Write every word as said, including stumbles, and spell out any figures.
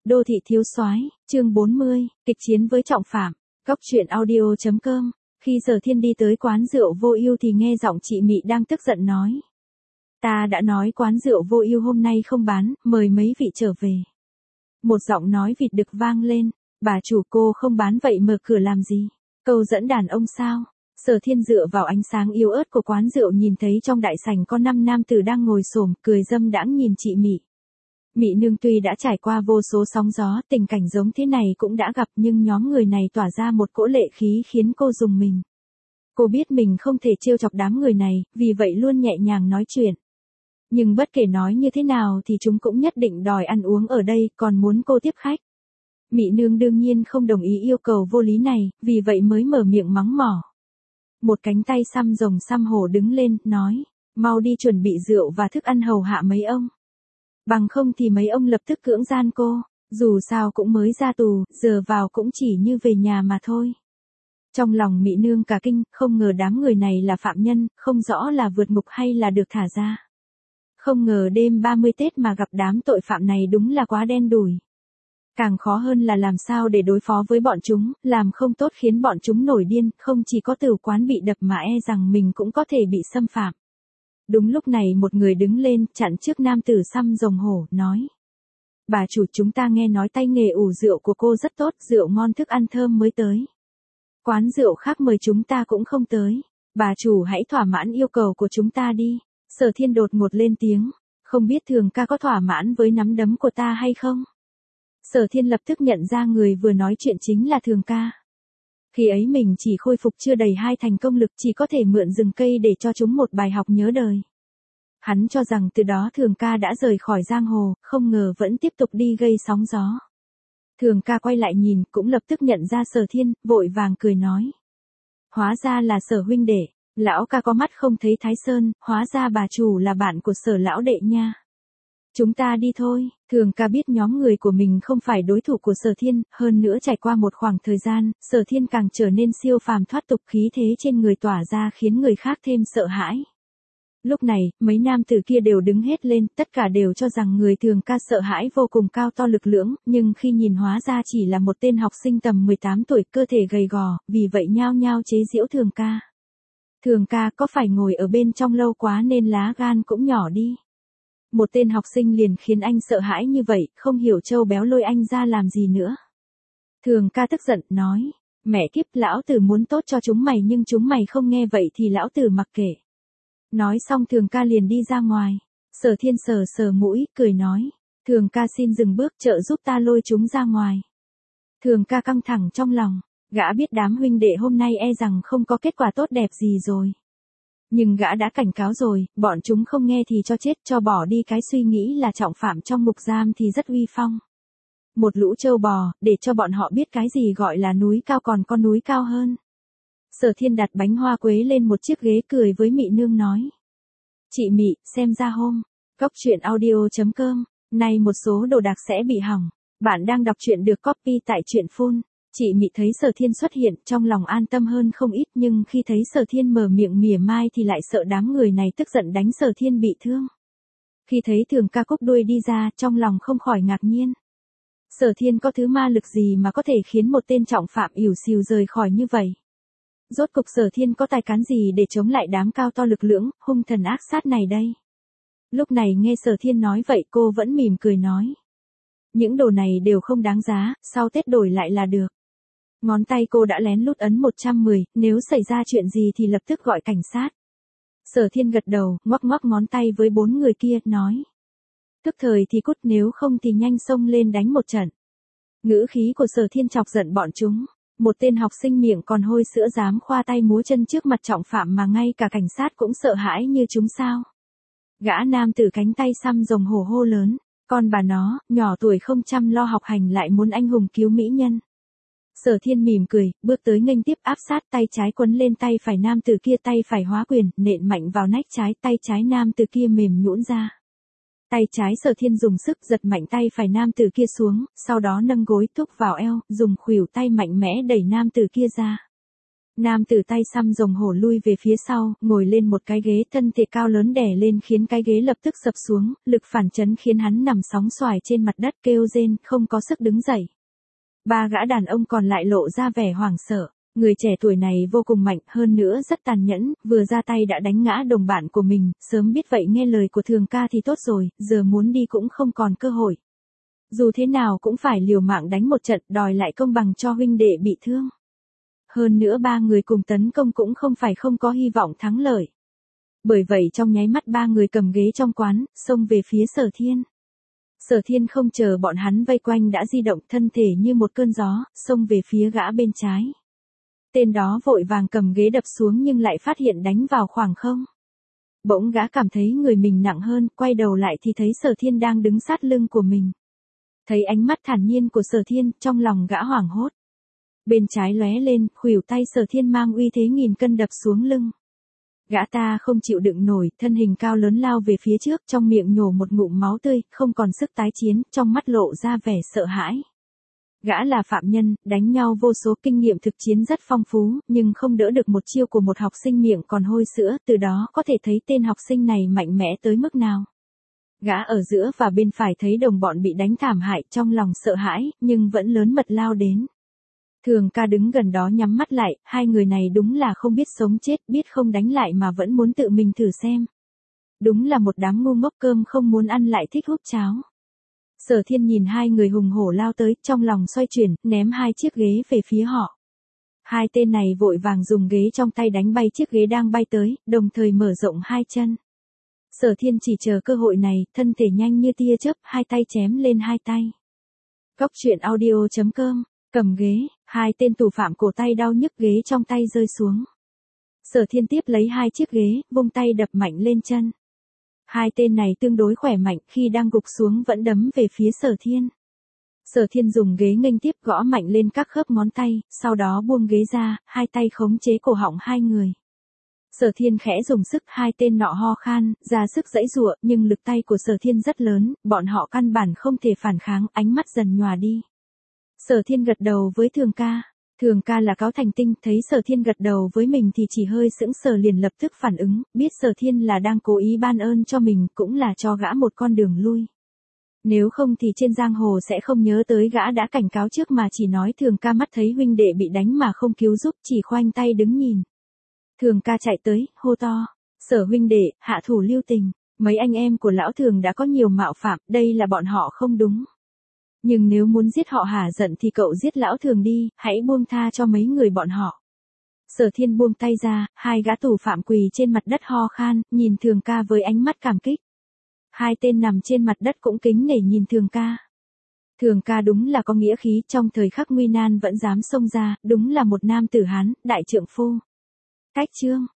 Đô thị thiếu soái, chương bốn mươi, kịch chiến với trọng phạm. Góc truyện audio chấm com. Khi Sở Thiên đi tới quán rượu Vô Ưu thì nghe giọng chị Mị đang tức giận nói: "Ta đã nói quán rượu Vô Ưu hôm nay không bán, mời mấy vị trở về." Một giọng nói vịt đực vang lên: "Bà chủ, cô không bán vậy mở cửa làm gì? Câu dẫn đàn ông sao?" Sở Thiên dựa vào ánh sáng yếu ớt của quán rượu nhìn thấy trong đại sảnh có năm nam tử đang ngồi xổm cười dâm đãng nhìn chị Mị. Mị nương tuy đã trải qua vô số sóng gió, tình cảnh giống thế này cũng đã gặp, nhưng nhóm người này tỏa ra một cỗ lệ khí khiến cô rùng mình. Cô biết mình không thể trêu chọc đám người này, vì vậy luôn nhẹ nhàng nói chuyện. Nhưng bất kể nói như thế nào thì chúng cũng nhất định đòi ăn uống ở đây, còn muốn cô tiếp khách. Mị nương đương nhiên không đồng ý yêu cầu vô lý này, vì vậy mới mở miệng mắng mỏ. Một cánh tay xăm rồng xăm hổ đứng lên, nói: "Mau đi chuẩn bị rượu và thức ăn hầu hạ mấy ông. Bằng không thì mấy ông lập tức cưỡng gian cô, dù sao cũng mới ra tù, giờ vào cũng chỉ như về nhà mà thôi." Trong lòng Mị nương cả kinh, không ngờ đám người này là phạm nhân, không rõ là vượt ngục hay là được thả ra. Không ngờ đêm ba mươi Tết mà gặp đám tội phạm này đúng là quá đen đủi. Càng khó hơn là làm sao để đối phó với bọn chúng, làm không tốt khiến bọn chúng nổi điên, không chỉ có tử quán bị đập mà e rằng mình cũng có thể bị xâm phạm. Đúng lúc này một người đứng lên, chặn trước nam tử xăm rồng hổ, nói: "Bà chủ, chúng ta nghe nói tay nghề ủ rượu của cô rất tốt, rượu ngon thức ăn thơm mới tới. Quán rượu khác mời chúng ta cũng không tới. Bà chủ hãy thỏa mãn yêu cầu của chúng ta đi." Sở Thiên đột ngột lên tiếng: "Không biết Thường ca có thỏa mãn với nắm đấm của ta hay không?" Sở Thiên lập tức nhận ra người vừa nói chuyện chính là Thường ca. Khi ấy mình chỉ khôi phục chưa đầy hai thành công lực, chỉ có thể mượn rừng cây để cho chúng một bài học nhớ đời. Hắn cho rằng từ đó Thường ca đã rời khỏi giang hồ, không ngờ vẫn tiếp tục đi gây sóng gió. Thường ca quay lại nhìn, cũng lập tức nhận ra Sở Thiên, vội vàng cười nói: "Hóa ra là Sở huynh đệ, lão ca có mắt không thấy Thái Sơn, hóa ra bà chủ là bạn của Sở lão đệ nha. Chúng ta đi thôi." Thường ca biết nhóm người của mình không phải đối thủ của Sở Thiên, hơn nữa trải qua một khoảng thời gian, Sở Thiên càng trở nên siêu phàm thoát tục, khí thế trên người tỏa ra khiến người khác thêm sợ hãi. Lúc này, mấy nam tử kia đều đứng hết lên, tất cả đều cho rằng người Thường ca sợ hãi vô cùng, cao to lực lưỡng, nhưng khi nhìn hóa ra chỉ là một tên học sinh tầm mười tám tuổi, cơ thể gầy gò, vì vậy nhao nhao chế giễu Thường ca. "Thường ca có phải ngồi ở bên trong lâu quá nên lá gan cũng nhỏ đi. Một tên học sinh liền khiến anh sợ hãi như vậy, không hiểu trâu béo lôi anh ra làm gì nữa." Thường ca tức giận, nói: "Mẹ kiếp, lão tử muốn tốt cho chúng mày nhưng chúng mày không nghe, vậy thì lão tử mặc kệ." Nói xong Thường ca liền đi ra ngoài. Sở Thiên sờ sờ mũi, cười nói: "Thường ca xin dừng bước, trợ giúp ta lôi chúng ra ngoài." Thường ca căng thẳng trong lòng, gã biết đám huynh đệ hôm nay e rằng không có kết quả tốt đẹp gì rồi. Nhưng gã đã cảnh cáo rồi, bọn chúng không nghe thì cho chết, cho bỏ đi cái suy nghĩ là trọng phạm trong ngục giam thì rất uy phong. Một lũ trâu bò, để cho bọn họ biết cái gì gọi là núi cao còn có núi cao hơn. Sở Thiên đặt bánh hoa quế lên một chiếc ghế, cười với Mị nương nói: "Chị Mị, xem ra hôm góc truyện audio chấm com, nay một số đồ đạc sẽ bị hỏng. Bạn đang đọc truyện được copy tại truyện phun." Chị Mị thấy Sở Thiên xuất hiện, trong lòng an tâm hơn không ít, nhưng khi thấy Sở Thiên mở miệng mỉa mai thì lại sợ đám người này tức giận đánh Sở Thiên bị thương. Khi thấy Thường ca cúc đuôi đi ra, trong lòng không khỏi ngạc nhiên. Sở Thiên có thứ ma lực gì mà có thể khiến một tên trọng phạm ỉu xìu rời khỏi như vậy? Rốt cục Sở Thiên có tài cán gì để chống lại đám cao to lực lưỡng, hung thần ác sát này đây? Lúc này nghe Sở Thiên nói vậy, cô vẫn mỉm cười nói: "Những đồ này đều không đáng giá, sau Tết đổi lại là được." Ngón tay cô đã lén lút ấn một trăm mười, nếu xảy ra chuyện gì thì lập tức gọi cảnh sát. Sở Thiên gật đầu, ngoắc ngoắc ngón tay với bốn người kia, nói: "Tức thời thì cút, nếu không thì nhanh xông lên đánh một trận." Ngữ khí của Sở Thiên chọc giận bọn chúng. Một tên học sinh miệng còn hôi sữa dám khoa tay múa chân trước mặt trọng phạm mà ngay cả cảnh sát cũng sợ hãi như chúng sao? Gã nam tử cánh tay xăm rồng hổ hô lớn: "Con bà nó, nhỏ tuổi không chăm lo học hành lại muốn anh hùng cứu mỹ nhân." Sở Thiên mỉm cười, bước tới nghênh tiếp, áp sát, tay trái quấn lên tay phải nam tử kia, tay phải hóa quyền, nện mạnh vào nách trái, tay trái nam tử kia mềm nhũn ra. Tay trái Sở Thiên dùng sức giật mạnh tay phải nam tử kia xuống, sau đó nâng gối thúc vào eo, dùng khuỷu tay mạnh mẽ đẩy nam tử kia ra. Nam tử tay xăm rồng hổ lui về phía sau, ngồi lên một cái ghế, thân thể cao lớn đè lên khiến cái ghế lập tức sập xuống, lực phản chấn khiến hắn nằm sóng xoài trên mặt đất kêu rên, không có sức đứng dậy. Ba gã đàn ông còn lại lộ ra vẻ hoảng sợ. Người trẻ tuổi này vô cùng mạnh, hơn nữa rất tàn nhẫn, vừa ra tay đã đánh ngã đồng bạn của mình, sớm biết vậy nghe lời của Thường ca thì tốt rồi, giờ muốn đi cũng không còn cơ hội. Dù thế nào cũng phải liều mạng đánh một trận, đòi lại công bằng cho huynh đệ bị thương. Hơn nữa ba người cùng tấn công cũng không phải không có hy vọng thắng lợi. Bởi vậy trong nháy mắt ba người cầm ghế trong quán, xông về phía Sở Thiên. Sở Thiên không chờ bọn hắn vây quanh đã di động thân thể như một cơn gió, xông về phía gã bên trái. Tên đó vội vàng cầm ghế đập xuống nhưng lại phát hiện đánh vào khoảng không. Bỗng gã cảm thấy người mình nặng hơn, quay đầu lại thì thấy Sở Thiên đang đứng sát lưng của mình. Thấy ánh mắt thản nhiên của Sở Thiên, trong lòng gã hoảng hốt. Bên trái lóe lên, khuỷu tay Sở Thiên mang uy thế nghìn cân đập xuống lưng. Gã ta không chịu đựng nổi, thân hình cao lớn lao về phía trước, trong miệng nhổ một ngụm máu tươi, không còn sức tái chiến, trong mắt lộ ra vẻ sợ hãi. Gã là phạm nhân, đánh nhau vô số, kinh nghiệm thực chiến rất phong phú, nhưng không đỡ được một chiêu của một học sinh miệng còn hôi sữa, từ đó có thể thấy tên học sinh này mạnh mẽ tới mức nào. Gã ở giữa và bên phải thấy đồng bọn bị đánh thảm hại, trong lòng sợ hãi, nhưng vẫn lớn mật lao đến. Thường ca đứng gần đó nhắm mắt lại, hai người này đúng là không biết sống chết, biết không đánh lại mà vẫn muốn tự mình thử xem. Đúng là một đám ngu ngốc, cơm không muốn ăn lại thích húp cháo. Sở Thiên nhìn hai người hùng hổ lao tới, trong lòng xoay chuyển, ném hai chiếc ghế về phía họ. Hai tên này vội vàng dùng ghế trong tay đánh bay chiếc ghế đang bay tới, đồng thời mở rộng hai chân. Sở Thiên chỉ chờ cơ hội này, thân thể nhanh như tia chớp, hai tay chém lên hai tay. Cốc truyện audio chấm com, cầm ghế, hai tên tù phạm cổ tay đau nhức, ghế trong tay rơi xuống. Sở Thiên tiếp lấy hai chiếc ghế, vung tay đập mạnh lên chân. Hai tên này tương đối khỏe mạnh, khi đang gục xuống vẫn đấm về phía Sở Thiên. Sở Thiên dùng ghế nghênh tiếp, gõ mạnh lên các khớp ngón tay, sau đó buông ghế ra, hai tay khống chế cổ họng hai người. Sở Thiên khẽ dùng sức, hai tên nọ ho khan, ra sức giãy giụa, nhưng lực tay của Sở Thiên rất lớn, bọn họ căn bản không thể phản kháng, ánh mắt dần nhòa đi. Sở Thiên gật đầu với Thường ca. Thường ca là cáo thành tinh, thấy Sở Thiên gật đầu với mình thì chỉ hơi sững sờ, liền lập tức phản ứng, biết Sở Thiên là đang cố ý ban ơn cho mình, cũng là cho gã một con đường lui. Nếu không thì trên giang hồ sẽ không nhớ tới gã đã cảnh cáo trước mà chỉ nói Thường ca mắt thấy huynh đệ bị đánh mà không cứu giúp, chỉ khoanh tay đứng nhìn. Thường ca chạy tới, hô to, Sở huynh đệ, hạ thủ lưu tình, mấy anh em của lão Thường đã có nhiều mạo phạm, đây là bọn họ không đúng. Nhưng nếu muốn giết họ hả giận thì cậu giết lão Thường đi, hãy buông tha cho mấy người bọn họ. Sở Thiên buông tay ra, hai gã tù phạm quỳ trên mặt đất ho khan, nhìn Thường ca với ánh mắt cảm kích. Hai tên nằm trên mặt đất cũng kính nể nhìn Thường ca. Thường ca đúng là có nghĩa khí, trong thời khắc nguy nan vẫn dám xông ra, đúng là một nam tử Hán, đại trượng phu. Cách chương